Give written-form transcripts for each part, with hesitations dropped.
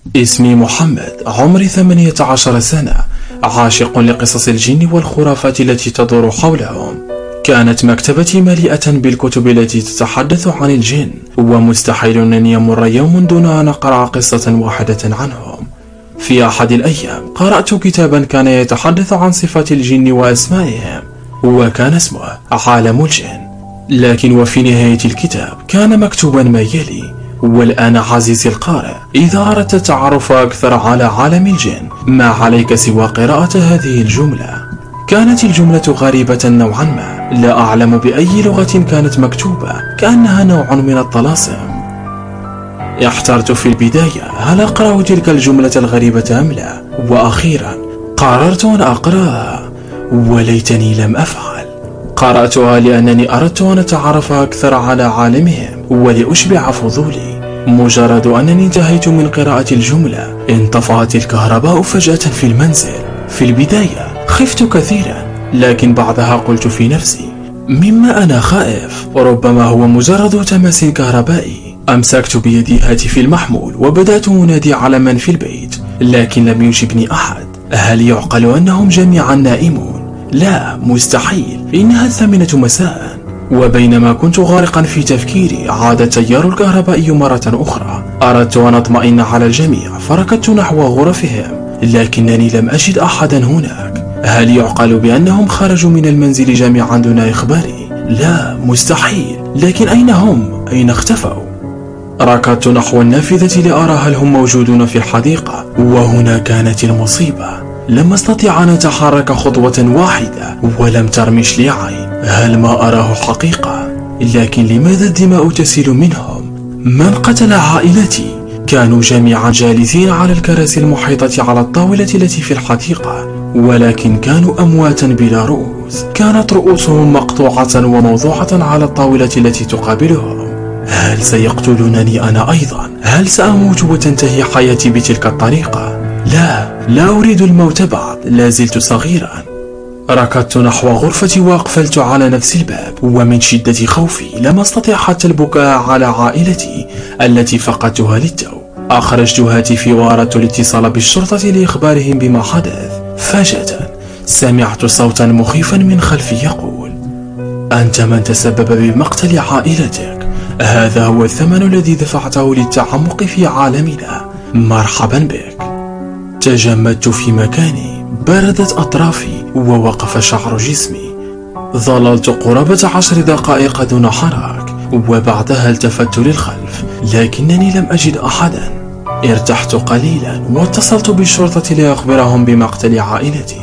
اسمي محمد، عمري 18 سنة، عاشق لقصص الجن والخرافات التي تدور حولهم. كانت مكتبتي مليئة بالكتب التي تتحدث عن الجن، ومستحيل أن يمر يوم دون أن أقرأ قصة واحدة عنهم. في أحد الأيام قرأت كتابا كان يتحدث عن صفات الجن وأسمائهم، وكان اسمه عالم الجن. لكن وفي نهاية الكتاب كان مكتوبا ما يلي: والآن عزيزي القارئ، إذا أردت التعرف أكثر على عالم الجن ما عليك سوى قراءة هذه الجملة. كانت الجملة غريبة نوعا ما، لا أعلم بأي لغة كانت مكتوبة، كأنها نوع من الطلاسم. احترت في البداية هل أقرأ تلك الجملة الغريبة أم لا، وأخيرا قررت أن أقرأها، وليتني لم أفعل. قرأتها لأنني أردت أن أتعرف أكثر على عالمهم ولأشبع فضولي. مجرد أنني انتهيت من قراءة الجملة انطفأت الكهرباء فجأة في المنزل. في البداية خفت كثيرا، لكن بعدها قلت في نفسي: مما أنا خائف ربما هو مجرد تماس كهربائي. أمسكت بيدي هاتفي المحمول وبدأت أنادي على من في البيت، لكن لم يجبني أحد. هل يعقل أنهم جميعا نائمون؟ لا، مستحيل، إنها 8 مساء. وبينما كنت غارقا في تفكيري عاد التيار الكهربائي مرة أخرى. أردت أن أطمئن على الجميع فركضت نحو غرفهم، لكنني لم أجد أحدا هناك. هل يعقل بأنهم خرجوا من المنزل جميعا دون إخباري؟ لا، مستحيل، لكن أين هم؟ أين اختفوا؟ ركضت نحو النافذة لأرى هل هم موجودون في الحديقة، وهنا كانت المصيبة. لم أستطيع أن أتحرك خطوة واحدة ولم ترمش لي عين. هل ما أراه حقيقة؟ لكن لماذا الدماء تسيل منهم؟ من قتل عائلتي؟ كانوا جميعا جالسين على الكراسي المحيطة على الطاولة التي في الحديقة، ولكن كانوا أمواتا بلا رؤوس. كانت رؤوسهم مقطوعة وموضوعة على الطاولة التي تقابلهم. هل سيقتلونني أنا أيضا؟ هل سأموت وتنتهي حياتي بتلك الطريقة؟ لا أريد الموت بعد، لا زلت صغيرا. ركضت نحو غرفتي وأقفلت على نفس الباب، ومن شدة خوفي لم أستطع حتى البكاء على عائلتي التي فقدتها للتو. أخرجت هاتفي وأردت الاتصال بالشرطة لإخبارهم بما حدث. فجأة سمعت صوتا مخيفا من خلفي يقول: أنت من تسبب بمقتل عائلتك، هذا هو الثمن الذي دفعته للتعمق في عالمنا، مرحبا بك. تجمدت في مكاني، بردت أطرافي ووقف شعر جسمي. ظللت قرابة 10 دقائق دون حراك، وبعدها التفت للخلف، لكنني لم أجد أحدا. ارتحت قليلا واتصلت بالشرطة لأخبرهم بمقتل عائلتي.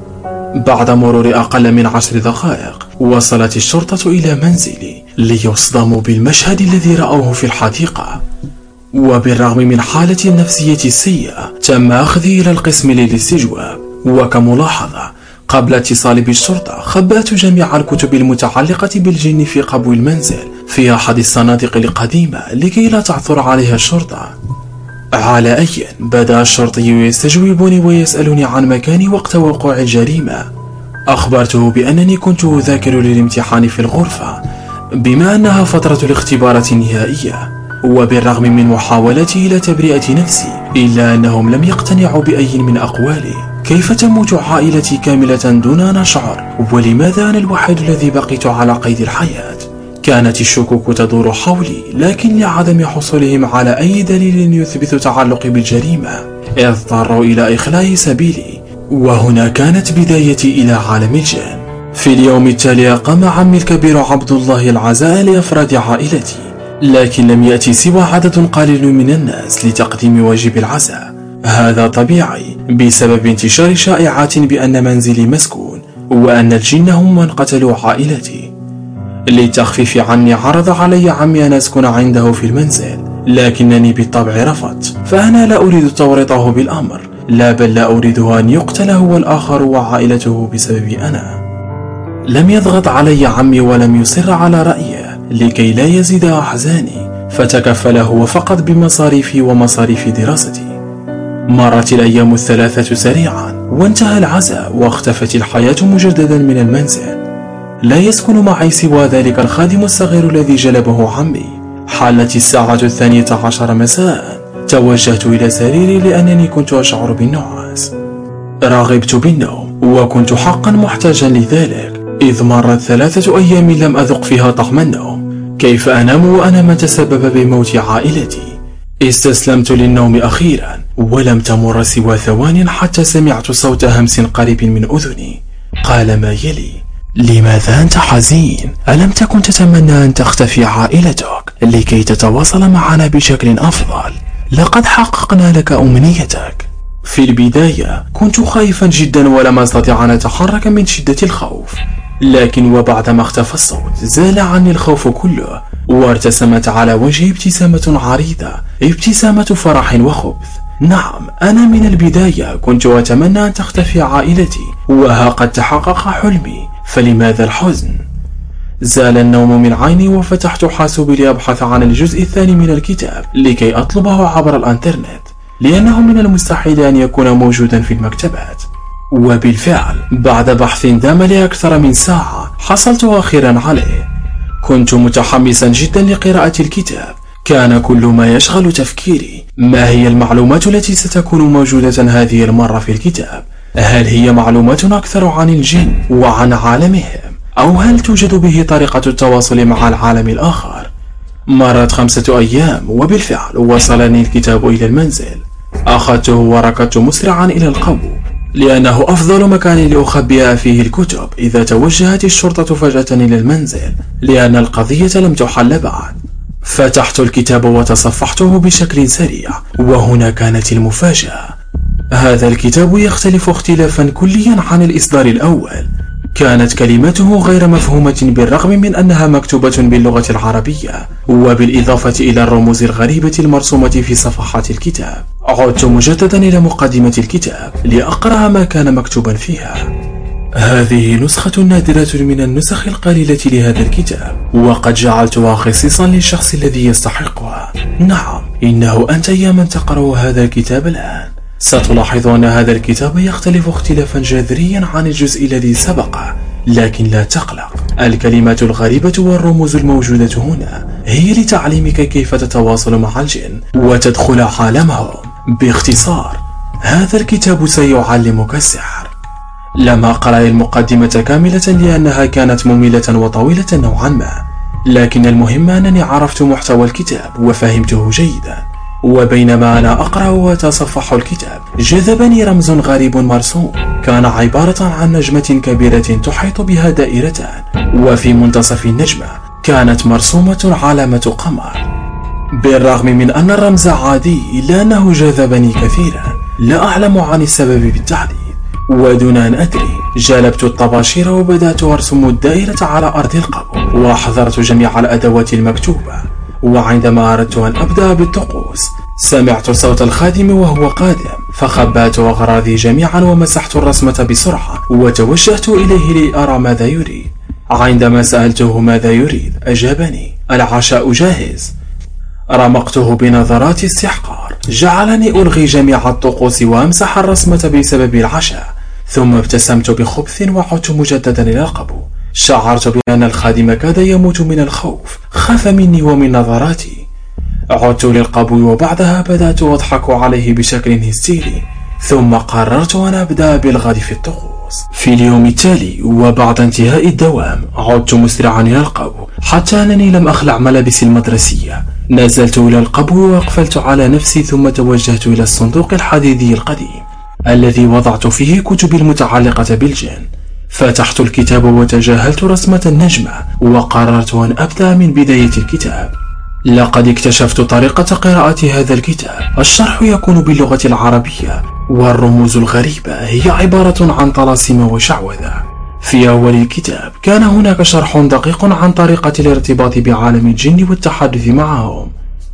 بعد مرور أقل من 10 دقائق وصلت الشرطة إلى منزلي ليصدموا بالمشهد الذي رأوه في الحديقة. وبالرغم من حالتي النفسية السيئة تم أخذي إلى القسم للاستجواب. وكملاحظة، قبل اتصالي بالشرطة خبأت جميع الكتب المتعلقة بالجن في قبو المنزل في أحد الصناديق القديمة لكي لا تعثر عليها الشرطة. على أي بدأ الشرطي يستجوبني ويسألني عن مكاني وقت وقوع الجريمة. أخبرته بأنني كنت أذاكر للامتحان في الغرفة، بما أنها فترة الاختبارات النهائية. وبالرغم من محاولتي لتبرئة نفسي إلا أنهم لم يقتنعوا بأي من أقوالي. كيف تموت عائلتي كاملة دون أن أشعر؟ ولماذا أنا الوحيد الذي بقيت على قيد الحياة؟ كانت الشكوك تدور حولي، لكن لعدم حصولهم على أي دليل يثبت تعلقي بالجريمة اضطروا إلى إخلاء سبيلي. وهنا كانت بدايتي إلى عالم الجن. في اليوم التالي قام عمي الكبير عبد الله العزاء لأفراد عائلتي، لكن لم يأتي سوى عدد قليل من الناس لتقديم واجب العزاء. هذا طبيعي بسبب انتشار شائعات بأن منزلي مسكون وأن الجن هم من قتلوا عائلتي. للتخفيف عني عرض علي عمي أن أسكن عنده في المنزل، لكنني بالطبع رفضت، فأنا لا أريد تورطه بالأمر، لا بل لا أريده أن يقتل هو الآخر وعائلته بسببي أنا. لم يضغط علي عمي ولم يصر على رأيه لكي لا يزيد أحزاني، فتكفل هو فقط بمصاريفي ومصاريف دراستي. مرت الأيام الثلاثة سريعا وانتهى العزاء واختفت الحياة مجددا من المنزل. لا يسكن معي سوى ذلك الخادم الصغير الذي جلبه عمي. حالت الساعة 12 مساء، توجهت إلى سريري لأنني كنت أشعر بالنعاس. رغبت بالنوم وكنت حقا محتاجا لذلك، إذ مرت 3 أيام لم أذق فيها طعم النوم. كيف أنام وأنا ما تسبب بموت عائلتي؟ استسلمت للنوم أخيرا، ولم تمر سوى ثوان حتى سمعت صوت همس قريب من أذني. قال ما يلي: لماذا أنت حزين؟ ألم تكن تتمنى أن تختفي عائلتك لكي تتواصل معنا بشكل أفضل؟ لقد حققنا لك أمنيتك. في البداية كنت خائفا جدا ولم أستطع أن أتحرك من شدة الخوف، لكن وبعدما اختفى الصوت زال عني الخوف كله، وارتسمت على وجهي ابتسامة عريضة، ابتسامة فرح وخبث. نعم، أنا من البداية كنت أتمنى أن تختفي عائلتي، وها قد تحقق حلمي، فلماذا الحزن؟ زال النوم من عيني وفتحت حاسوبي لأبحث عن الجزء الثاني من الكتاب لكي أطلبه عبر الإنترنت، لأنه من المستحيل أن يكون موجودا في المكتبات. وبالفعل بعد بحث دام لأكثر من ساعة حصلت أخيرا عليه. كنت متحمسا جدا لقراءة الكتاب. كان كل ما يشغل تفكيري ما هي المعلومات التي ستكون موجودة هذه المرة في الكتاب؟ هل هي معلومات أكثر عن الجن وعن عالمهم، أو هل توجد به طريقة التواصل مع العالم الآخر؟ مرت 5 أيام وبالفعل وصلني الكتاب إلى المنزل. أخذته وركضت مسرعا إلى القبو، لأنه أفضل مكان لأخبئ فيه الكتب إذا توجهت الشرطة فجأة إلى المنزل، لأن القضية لم تحل بعد. فتحت الكتاب وتصفحته بشكل سريع، وهنا كانت المفاجأة. هذا الكتاب يختلف اختلافا كليا عن الإصدار الأول. كانت كلماته غير مفهومة بالرغم من أنها مكتوبة باللغة العربية، وبالإضافة إلى الرموز الغريبة المرسومة في صفحات الكتاب. عدت مجددا إلى مقدمة الكتاب لأقرأ ما كان مكتوبا فيها. هذه نسخة نادرة من النسخ القليلة لهذا الكتاب، وقد جعلتها خصيصا للشخص الذي يستحقها. نعم، إنه أنت يا من تقرأ هذا الكتاب الآن. ستلاحظ أن هذا الكتاب يختلف اختلافا جذريا عن الجزء الذي سبقه، لكن لا تقلق، الكلمات الغريبة والرموز الموجودة هنا هي لتعليمك كيف تتواصل مع الجن وتدخل عالمهم. باختصار، هذا الكتاب سيعلمك السحر. لم أقرأ المقدمة كاملة لأنها كانت مملة وطويلة نوعا ما، لكن المهم أنني عرفت محتوى الكتاب وفهمته جيدا. وبينما أنا أقرأ وأتصفح الكتاب جذبني رمز غريب مرسوم، كان عبارة عن نجمة كبيرة تحيط بها دائرتان، وفي منتصف النجمة كانت مرسومة علامة قمر. بالرغم من أن الرمز عادي إلا أنه جذبني كثيرا، لا أعلم عن السبب بالتحديد. ودون أن أدري جلبت الطباشير وبدأت أرسم الدائرة على أرض القبو، وأحضرت جميع الأدوات المكتوبة. وعندما أردت أن أبدأ بالطقوس سمعت صوت الخادم وهو قادم، فخبأت أغراضي جميعا ومسحت الرسمة بسرعة وتوجهت إليه لأرى ماذا يريد. عندما سألته ماذا يريد أجابني: العشاء جاهز. رمقته بنظرات استحقار جعلني ألغي جميع الطقوس وأمسح الرسمة بسبب العشاء، ثم ابتسمت بخبث وعدت مجددا إلى القبو. شعرت بأن الخادم كاد يموت من الخوف، خاف مني ومن نظراتي. عدت للقبو وبعدها بدأت أضحك عليه بشكل هستيري، ثم قررت أن أبدأ بالغد في الطقوس. في اليوم التالي وبعد انتهاء الدوام عدت مسرعا إلى القبو، حتى أنني لم أخلع ملابسي المدرسية. نزلت إلى القبو وأقفلت على نفسي، ثم توجهت إلى الصندوق الحديدي القديم الذي وضعت فيه كتبي المتعلقة بالجن. فتحت الكتاب وتجاهلت رسمة النجمة، وقررت أن أبدأ من بداية الكتاب. لقد اكتشفت طريقة قراءة هذا الكتاب. الشرح يكون باللغة العربية، والرموز الغريبة هي عبارة عن طلاسم وشعوذة. في أول الكتاب كان هناك شرح دقيق عن طريقة الارتباط بعالم الجن والتحدث معهم.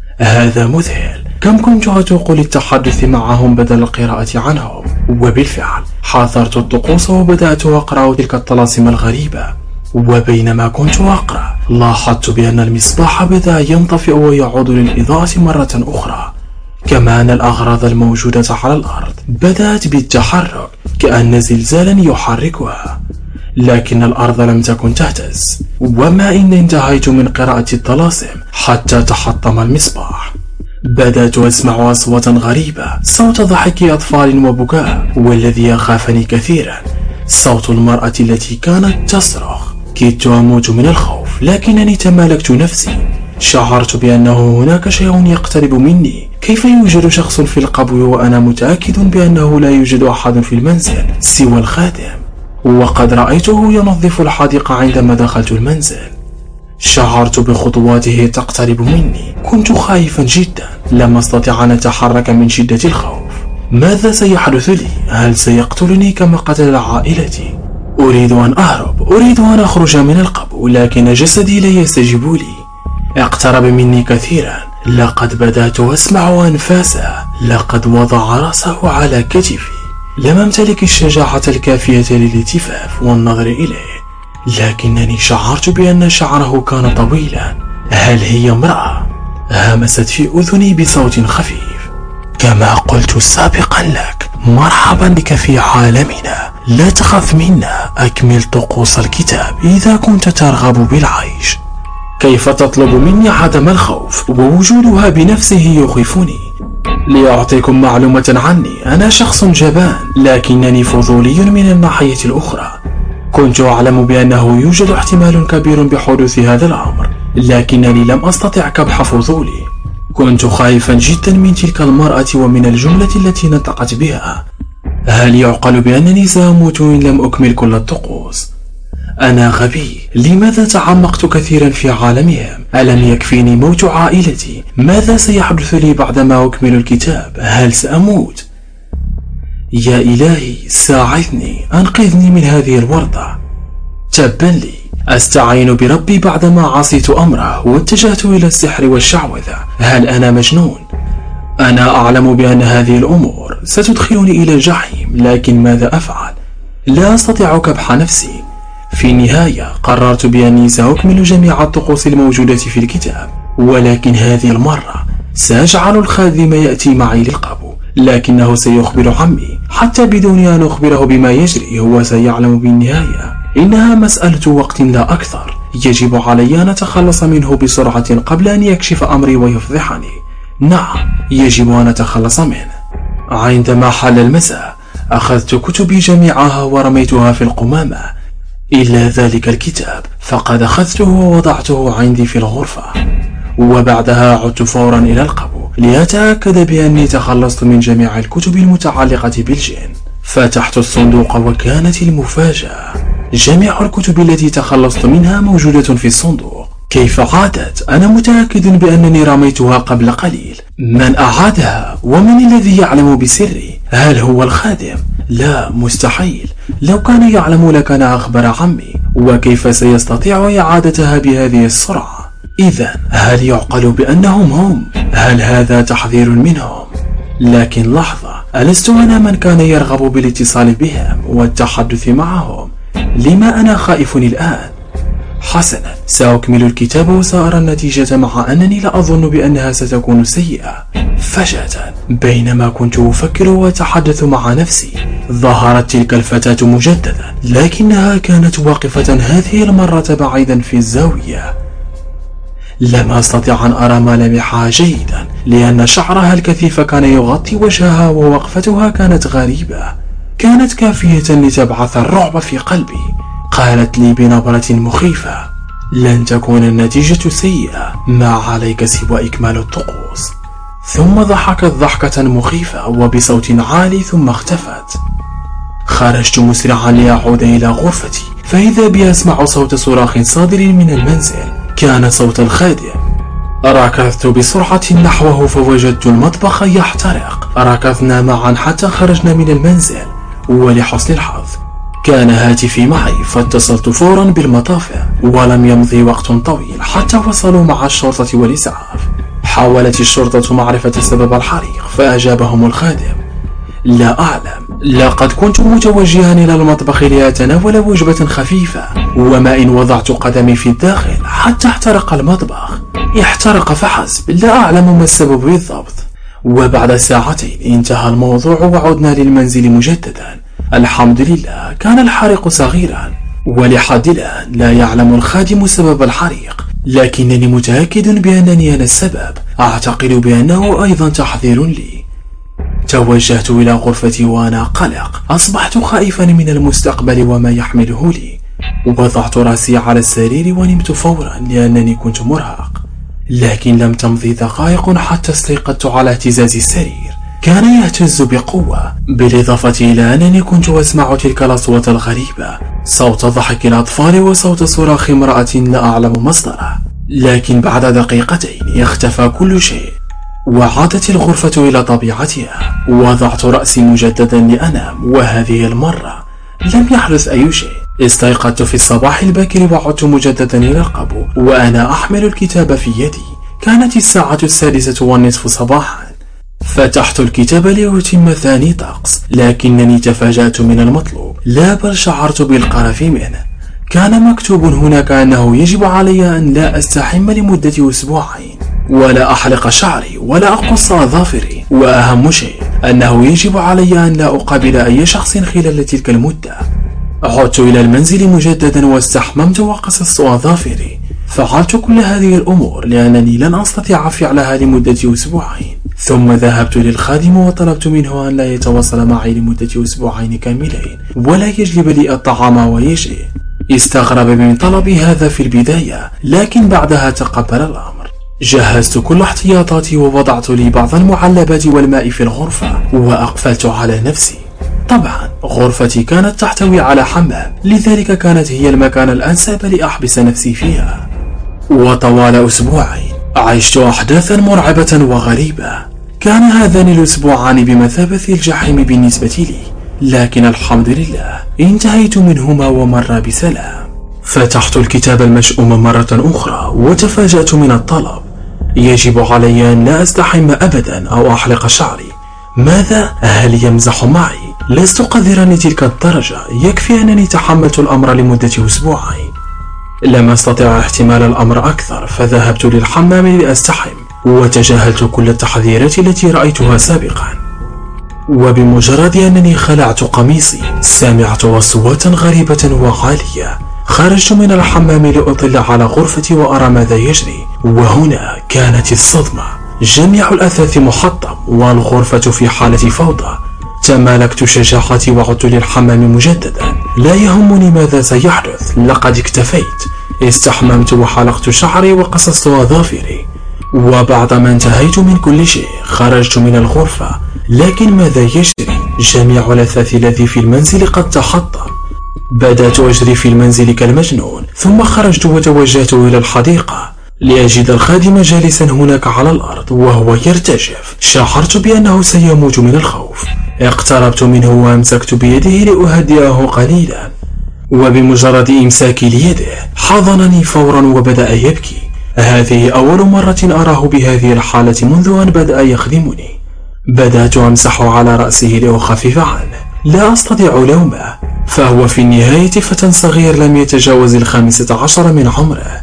هذا مذهل، كم كنت أتوق للتحدث معهم بدل القراءة عنهم. وبالفعل حاضرت الطقوس وبدأت أقرأ تلك الطلاسم الغريبة. وبينما كنت أقرأ لاحظت بأن المصباح بدأ ينطفئ ويعود للإضاءة مرة أخرى، كما أن الأغراض الموجودة على الأرض بدأت بالتحرك كأن زلزالا يحركها، لكن الأرض لم تكن تهتز. وما إن انتهيت من قراءة الطلاسم حتى تحطم المصباح. بدأت أسمع أصواتا غريبة، صوت ضحك أطفال وبكاء، والذي أخافني كثيرا صوت المرأة التي كانت تصرخ. كدت أموت من الخوف، لكنني تمالكت نفسي. شعرت بأنه هناك شيء يقترب مني. كيف يوجد شخص في القبو وأنا متأكد بأنه لا يوجد أحد في المنزل سوى الخادم، وقد رأيته ينظف الحديقة عندما دخلت المنزل. شعرت بخطواته تقترب مني. كنت خائفا جدا، لم أستطع أن أتحرك من شدة الخوف. ماذا سيحدث لي؟ هل سيقتلني كما قتل عائلتي؟ أريد أن أهرب، أريد أن أخرج من القبو، لكن جسدي لا يستجيب لي. اقترب مني كثيرا. لقد بدأت أسمع أنفاسه. لقد وضع رأسه على كتفي. لم أمتلك الشجاعة الكافية للالتفاف والنظر إليه، لكنني شعرت بأن شعره كان طويلا. هل هي امرأة؟ همست في أذني بصوت خفيف: كما قلت سابقا لك، مرحبا بك في عالمنا، لا تخف منا، أكمل طقوس الكتاب إذا كنت ترغب بالعيش. كيف تطلب مني عدم الخوف ووجودها بنفسه يخيفني؟ لأعطيكم معلومة عني، أنا شخص جبان، لكنني فضولي من الناحية الأخرى. كنت أعلم بأنه يوجد احتمال كبير بحدوث هذا الأمر، لكنني لم أستطع كبح فضولي. كنت خائفا جدا من تلك المرأة ومن الجملة التي نطقت بها. هل يعقل بأنني سأموت إن لم أكمل كل الطقوس؟ أنا غبي. لماذا تعمقت كثيرا في عالمهم؟ ألم يكفيني موت عائلتي؟ ماذا سيحدث لي بعدما أكمل الكتاب؟ هل سأموت؟ يا إلهي ساعدني، أنقذني من هذه الورطة. تبا لي. أستعين بربي بعدما عصيت أمره واتجهت إلى السحر والشعوذة. هل أنا مجنون؟ أنا أعلم بأن هذه الأمور ستدخلني إلى الجحيم، لكن ماذا أفعل؟ لا أستطيع كبح نفسي. في النهاية قررت بأني سأكمل جميع الطقوس الموجودة في الكتاب، ولكن هذه المرة سأجعل الخادم يأتي معي للقبو، لكنه سيخبر عمي حتى بدون أن أخبره بما يجري. هو سيعلم بالنهاية. إنها مسألة وقت لا أكثر. يجب علي أن أتخلص منه بسرعة قبل أن يكشف أمري ويفضحني. نعم، يجب أن أتخلص منه. عندما حل المساء أخذت كتبي جميعها ورميتها في القمامة، إلا ذلك الكتاب فقد أخذته ووضعته عندي في الغرفة. وبعدها عدت فورا إلى القبو لأتأكد بأني تخلصت من جميع الكتب المتعلقة بالجن. فتحت الصندوق وكانت المفاجأة: جميع الكتب التي تخلصت منها موجودة في الصندوق. كيف عادت؟ أنا متأكد بأنني رميتها قبل قليل. من أعادها؟ ومن الذي يعلم بسري؟ هل هو الخادم؟ لا، مستحيل. لو كان يعلم لكان أخبر عمي، وكيف سيستطيع إعادتها بهذه السرعة؟ إذن هل يعقل بأنهم هم؟ هل هذا تحذير منهم؟ لكن لحظة، ألست أنا من كان يرغب بالاتصال بهم والتحدث معهم؟ لما أنا خائف الآن؟ حسنا، سأكمل الكتاب وسأرى النتيجة، مع أنني لا أظن بأنها ستكون سيئة. فجأة بينما كنت أفكر وأتحدث مع نفسي، ظهرت تلك الفتاة مجددا، لكنها كانت واقفة هذه المرة بعيدا في الزاوية. لم أستطع أن أرى ملامحها جيدا، لأن شعرها الكثيف كان يغطي وجهها، ووقفتها كانت غريبة، كانت كافية لتبعث الرعب في قلبي. قالت لي بنبرة مخيفة: لن تكون النتيجة سيئة، ما عليك سوى إكمال الطقوس. ثم ضحكت ضحكة مخيفة وبصوت عالي، ثم اختفت. خرجت مسرعا لأعود إلى غرفتي، فإذا بي أسمع صوت صراخ صادر من المنزل. كان صوت الخادم. ركضت بسرعة نحوه فوجدت المطبخ يحترق. ركضنا معا حتى خرجنا من المنزل، ولحسن الحظ كان هاتفي معي، فاتصلت فورا بالمطافئ. ولم يمضي وقت طويل حتى وصلوا مع الشرطة والإسعاف. حاولت الشرطة معرفة سبب الحريق، فأجابهم الخادم: لا أعلم، لقد كنت متوجها إلى المطبخ لأتناول وجبة خفيفة، وما إن وضعت قدمي في الداخل حتى احترق المطبخ. احترق فحسب، لا أعلم ما السبب بالضبط. وبعد ساعتين انتهى الموضوع وعدنا للمنزل مجددا. الحمد لله، كان الحريق صغيرا، ولحد الآن لا يعلم الخادم سبب الحريق. لكنني متأكد بأنني أنا السبب. أعتقد بأنه أيضا تحذير لي. توجهت إلى غرفتي وأنا قلق. أصبحت خائفا من المستقبل وما يحمله لي. وضعت رأسي على السرير ونمت فورا لأنني كنت مرهق. لكن لم تمضي دقائق حتى استيقظت على اهتزاز السرير. كان يهتز بقوة، بالإضافة إلى أنني كنت أسمع تلك الأصوات الغريبة، صوت ضحك الأطفال وصوت صراخ امرأة لا أعلم مصدره. لكن بعد دقيقتين اختفى كل شيء وعادت الغرفة إلى طبيعتها. وضعت رأسي مجددا لأنام، وهذه المرة لم يحدث أي شيء. استيقظت في الصباح الباكر وعدت مجددا إلى القبو وأنا أحمل الكتاب في يدي. كانت الساعة 6:30 صباحا. فتحت الكتاب لأتم ثاني طقس، لكنني تفاجأت من المطلوب، لا بل شعرت بالقرف منه. كان مكتوب هناك أنه يجب علي أن لا أستحم لمدة أسبوعين، ولا أحلق شعري، ولا أقص أظافري، وأهم شيء أنه يجب علي أن لا أقابل أي شخص خلال تلك المدة. عدت إلى المنزل مجددا واستحممت وقصصت أظافري. فعلت كل هذه الأمور لأنني لن أستطيع فعلها لمدة أسبوعين. ثم ذهبت للخادم وطلبت منه أن لا يتواصل معي لمدة أسبوعين كاملين ولا يجلب لي الطعام ويجي. استغرب من طلبي هذا في البداية، لكن بعدها تقبل الأمر. جهزت كل احتياطاتي ووضعت لي بعض المعلبات والماء في الغرفة وأقفلت على نفسي. طبعا غرفتي كانت تحتوي على حمام، لذلك كانت هي المكان الأنسب لأحبس نفسي فيها. وطوال أسبوعين عشت أحداثا مرعبة وغريبة. كان هذان الأسبوعان بمثابة الجحيم بالنسبة لي، لكن الحمد لله انتهيت منهما ومر بسلام. فتحت الكتاب المشؤوم مرة أخرى وتفاجأت من الطلب. يجب علي أن لا أستحم أبدا أو أحلق شعري. ماذا؟ هل يمزح معي؟ لست قادرا لتلك الدرجة. يكفي أنني تحملت الأمر لمدة أسبوعين. لم أستطع احتمال الأمر أكثر، فذهبت للحمام لأستحم وتجاهلت كل التحذيرات التي رأيتها سابقا. وبمجرد أنني خلعت قميصي سمعت أصواتا غريبة وعالية. خرجت من الحمام لأطل على غرفتي وأرى ماذا يجري، وهنا كانت الصدمة. جميع الأثاث محطم والغرفة في حالة فوضى. تمالكت شجاعتي وعدت للحمام مجددا. لا يهمني ماذا سيحدث، لقد اكتفيت. استحممت وحلقت شعري وقصصت أظافري. وبعدما انتهيت من كل شيء خرجت من الغرفة. لكن ماذا يجري؟ جميع الأثاث الذي في المنزل قد تحطم. بدأت أجري في المنزل كالمجنون، ثم خرجت وتوجهت إلى الحديقة لأجد الخادم جالسا هناك على الأرض وهو يرتجف. شعرت بأنه سيموت من الخوف. اقتربت منه وأمسكت بيده لأهدئه قليلا، وبمجرد إمساكي ليده حضنني فورا وبدأ يبكي. هذه أول مرة أراه بهذه الحالة منذ أن بدأ يخدمني. بدأت أمسح على رأسه لأخفف عنه. لا أستطيع لومه، فهو في النهاية فتى صغير لم يتجاوز 15 من عمره.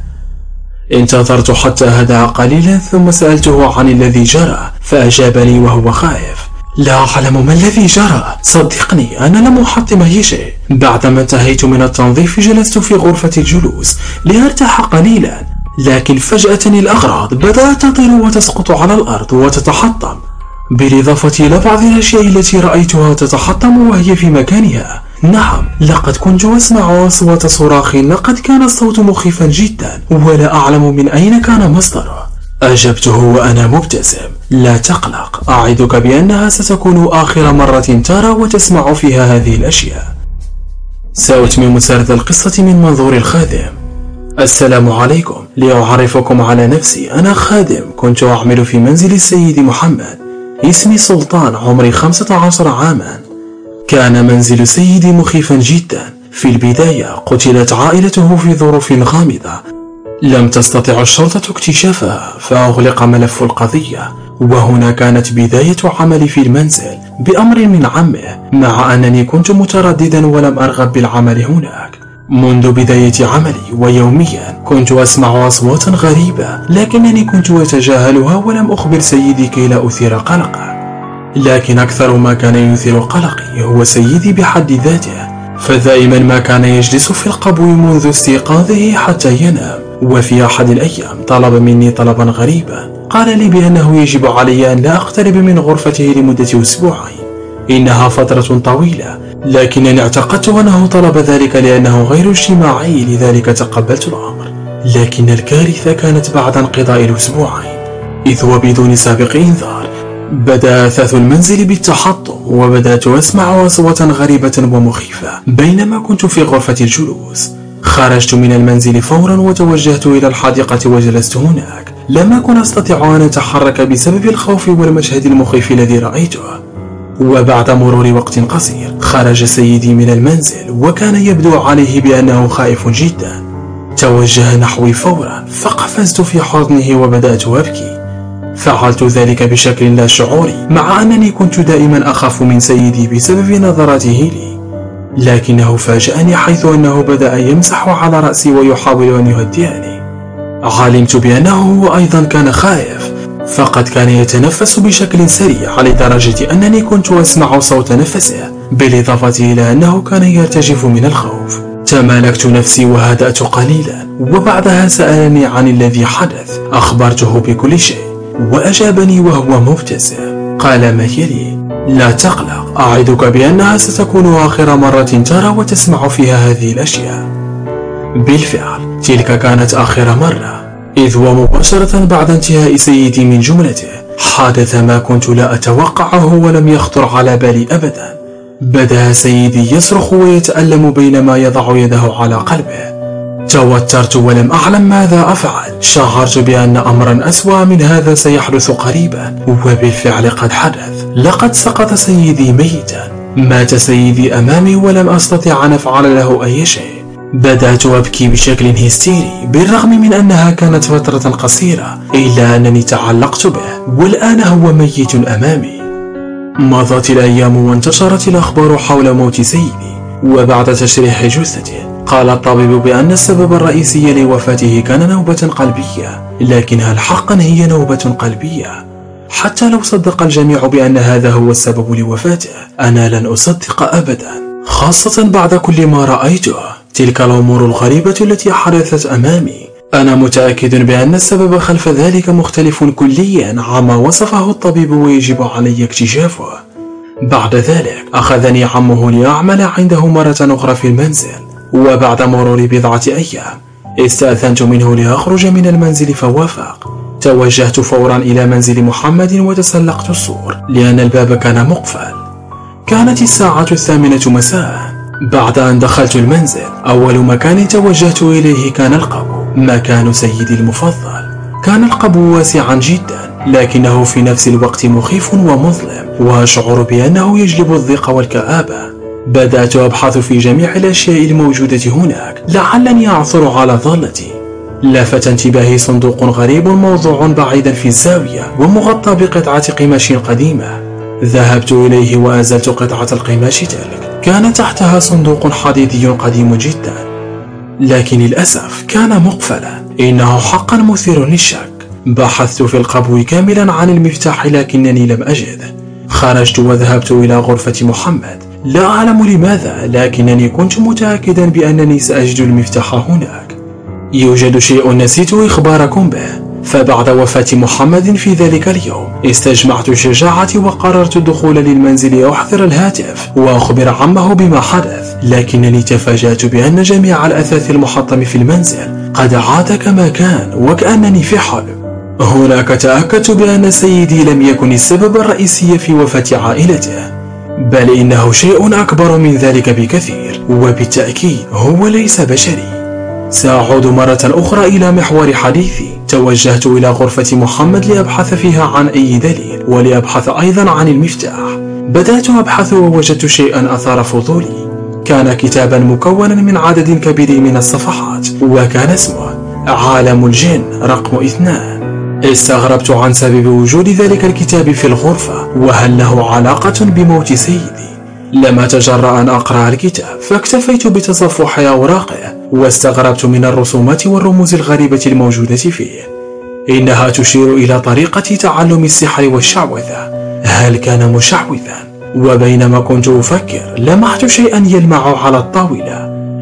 انتظرت حتى هدأ قليلا ثم سألته عن الذي جرى، فأجابني وهو خائف: لا أعلم ما الذي جرى، صدقني أنا لم أحطم أي شيء. بعدما انتهيت من التنظيف جلست في غرفة الجلوس لأرتاح قليلا، لكن فجأة الأغراض بدأت تطير وتسقط على الأرض وتتحطم، بالإضافة إلى بعض الأشياء التي رأيتها تتحطم وهي في مكانها. نعم، لقد كنت أسمع أصوات صراخ. لقد كان الصوت مخيفا جدا ولا أعلم من أين كان مصدره. أجبته وأنا مبتسم: لا تقلق، أعدك بأنها ستكون آخر مرة ترى وتسمع فيها هذه الأشياء. سأتمم سرد القصة من منظور الخادم. السلام عليكم، لأعرفكم على نفسي، أنا خادم كنت أعمل في منزل السيد محمد. اسمي سلطان، عمري 15 عاما. كان منزل سيدي مخيفا جدا. في البداية قتلت عائلته في ظروف غامضة لم تستطع الشرطة اكتشافها، فأغلق ملف القضية. وهنا كانت بداية عملي في المنزل بأمر من عمه، مع أنني كنت مترددا ولم أرغب بالعمل هناك. منذ بداية عملي ويوميا كنت أسمع أصواتا غريبة، لكنني كنت أتجاهلها ولم أخبر سيدي كي لا أثير قلقه. لكن أكثر ما كان يثير قلقي هو سيدي بحد ذاته، فدائما ما كان يجلس في القبو منذ استيقاظه حتى ينام. وفي أحد الأيام طلب مني طلبا غريبا، قال لي بأنه يجب علي أن لا أقترب من غرفته لمدة أسبوعين. إنها فترة طويلة، لكنني اعتقدت أنه طلب ذلك لأنه غير اجتماعي، لذلك تقبلت الأمر. لكن الكارثة كانت بعد انقضاء الأسبوعين، إذ وبدون سابق إنذار بدأ أثاث المنزل بالتحطم، وبدأت أسمع أصواتا غريبة ومخيفة بينما كنت في غرفة الجلوس. خرجت من المنزل فورا وتوجهت إلى الحديقة وجلست هناك. لم أكن أستطيع أن أتحرك بسبب الخوف والمشهد المخيف الذي رأيته. وبعد مرور وقت قصير خرج سيدي من المنزل، وكان يبدو عليه بأنه خائف جدا. توجه نحوي فورا، فقفزت في حضنه وبدأت أبكي. فعلت ذلك بشكل لا شعوري، مع أنني كنت دائما أخاف من سيدي بسبب نظراته لي. لكنه فاجأني حيث أنه بدأ يمسح على رأسي ويحاول أن يهدئني. علمت بأنه هو أيضا كان خائف، فقد كان يتنفس بشكل سريع لدرجة أنني كنت أسمع صوت نفسه، بالإضافة إلى أنه كان يرتجف من الخوف. تمالكت نفسي وهدأت قليلا، وبعدها سألني عن الذي حدث. أخبرته بكل شيء، وأجابني وهو مبتسم. قال ما يلي: لا تقلق، أعدك بأنها ستكون آخر مرة ترى وتسمع فيها هذه الأشياء. بالفعل تلك كانت آخر مرة، إذ ومباشرة بعد انتهاء سيدي من جملته حدث ما كنت لا أتوقعه ولم يخطر على بالي أبدا. بدأ سيدي يصرخ ويتألم بينما يضع يده على قلبه. توترت ولم أعلم ماذا أفعل. شعرت بأن أمرا أسوأ من هذا سيحدث قريبا، وبالفعل قد حدث. لقد سقط سيدي ميتا. مات سيدي أمامي ولم أستطع أن أفعل له أي شيء. بدأت أبكي بشكل هستيري، بالرغم من أنها كانت فترة قصيرة، إلا أنني تعلقت به، والآن هو ميت أمامي. مضت الأيام وانتشرت الأخبار حول موت سيدي، وبعد تشريح جثته قال الطبيب بأن السبب الرئيسي لوفاته كان نوبة قلبية. لكن هل حقا هي نوبة قلبية؟ حتى لو صدق الجميع بأن هذا هو السبب لوفاته، أنا لن أصدق أبدا، خاصة بعد كل ما رأيته. تلك الأمور الغريبة التي حدثت أمامي، أنا متأكد بأن السبب خلف ذلك مختلف كليا عما وصفه الطبيب، ويجب علي اكتشافه. بعد ذلك أخذني عمه لأعمل عنده مرة أخرى في المنزل، وبعد مرور بضعة أيام استأذنت منه لأخرج من المنزل فوافق. توجهت فورا إلى منزل محمد وتسلقت السور لأن الباب كان مقفل. كانت الساعة 8 مساء. بعد أن دخلت المنزل أول مكان توجهت إليه كان القبو، مكان سيدي المفضل. كان القبو واسعا جدا، لكنه في نفس الوقت مخيف ومظلم، وأشعر بأنه يجلب الضيق والكآبة. بدأت أبحث في جميع الأشياء الموجودة هناك لعلني أعثر على ضالتي. لفت انتباهي صندوق غريب موضوع بعيدا في الزاوية ومغطى بقطعة قماش قديمة. ذهبت إليه وأزلت قطعة القماش تلك. كان تحتها صندوق حديدي قديم جدا، لكن للأسف كان مقفلا. إنه حقا مثير للشك. بحثت في القبو كاملا عن المفتاح لكنني لم أجده. خرجت وذهبت إلى غرفة محمد. لا أعلم لماذا، لكنني كنت متأكدا بأنني سأجد المفتاح هناك. يوجد شيء نسيت إخباركم به، فبعد وفاة محمد في ذلك اليوم استجمعت شجاعتي وقررت الدخول للمنزل لأحضر الهاتف وأخبر عمه بما حدث. لكنني تفاجأت بأن جميع الأثاث المحطم في المنزل قد عاد كما كان، وكأنني في حلم. هناك تأكدت بأن سيدي لم يكن السبب الرئيسي في وفاة عائلته، بل إنه شيء أكبر من ذلك بكثير، وبالتأكيد هو ليس بشري. سأعود مرة أخرى إلى محور حديثي. توجهت إلى غرفة محمد لأبحث فيها عن أي دليل، ولأبحث أيضا عن المفتاح. بدأت أبحث ووجدت شيئا أثار فضولي. كان كتابا مكونا من عدد كبير من الصفحات، وكان اسمه عالم الجن رقم 2. استغربت عن سبب وجود ذلك الكتاب في الغرفة، وهل له علاقة بموت سيدي. لم أتجرأ أن أقرأ الكتاب، فاكتفيت بتصفح أوراقه، واستغربت من الرسومات والرموز الغريبة الموجودة فيه. إنها تشير إلى طريقة تعلم السحر والشعوذة. هل كان مشعوذا؟ وبينما كنت أفكر لمحت شيئا يلمع على الطاولة.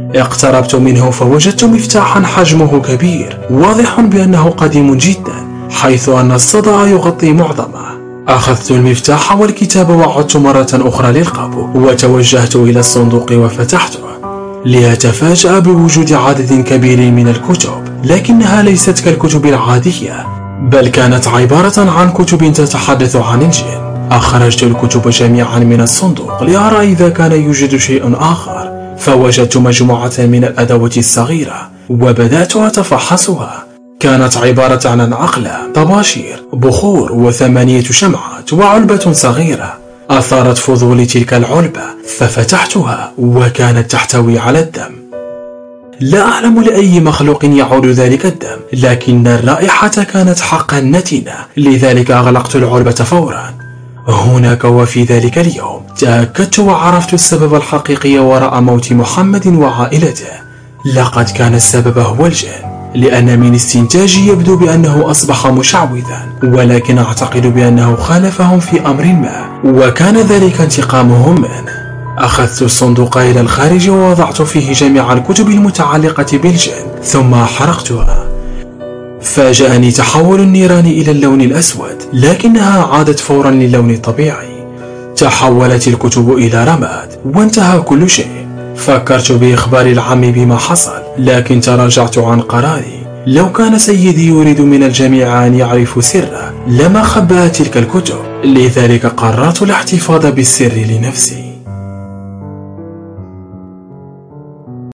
اقتربت منه فوجدت مفتاحا حجمه كبير، واضح بأنه قديم جدا، حيث أن الصدى يغطي معظمه. أخذت المفتاح والكتاب وعدت مرة أخرى للقبو، وتوجهت إلى الصندوق وفتحته لأتفاجأ بوجود عدد كبير من الكتب، لكنها ليست كالكتب العادية، بل كانت عبارة عن كتب تتحدث عن الجن. أخرجت الكتب جميعا من الصندوق لأرى إذا كان يوجد شيء آخر، فوجدت مجموعة من الأدوات الصغيرة وبدأت أتفحصها. كانت عبارة عن أقلام، طباشير، بخور، و8 شمعات، وعلبة صغيرة. أثارت فضولي تلك العلبة ففتحتها، وكانت تحتوي على الدم. لا أعلم لأي مخلوق يعود ذلك الدم، لكن الرائحة كانت حقا نتنة، لذلك أغلقت العلبة فورا. هناك وفي ذلك اليوم تأكدت وعرفت السبب الحقيقي وراء موت محمد وعائلته. لقد كان السبب هو الجن، لأن من استنتاجي يبدو بأنه أصبح مشعوذا، ولكن أعتقد بأنه خالفهم في أمر ما، وكان ذلك انتقامهم منه. أخذت الصندوق إلى الخارج ووضعت فيه جميع الكتب المتعلقة بالجن، ثم حرقتها. فاجأني تحول النيران إلى اللون الأسود، لكنها عادت فورا للون الطبيعي. تحولت الكتب إلى رماد، وانتهى كل شيء. فكرت بإخبار العم بما حصل، لكن تراجعت عن قراري. لو كان سيدي يريد من الجميع أن يعرفوا سره لما خبأ تلك الكتب، لذلك قررت الاحتفاظ بالسر لنفسي.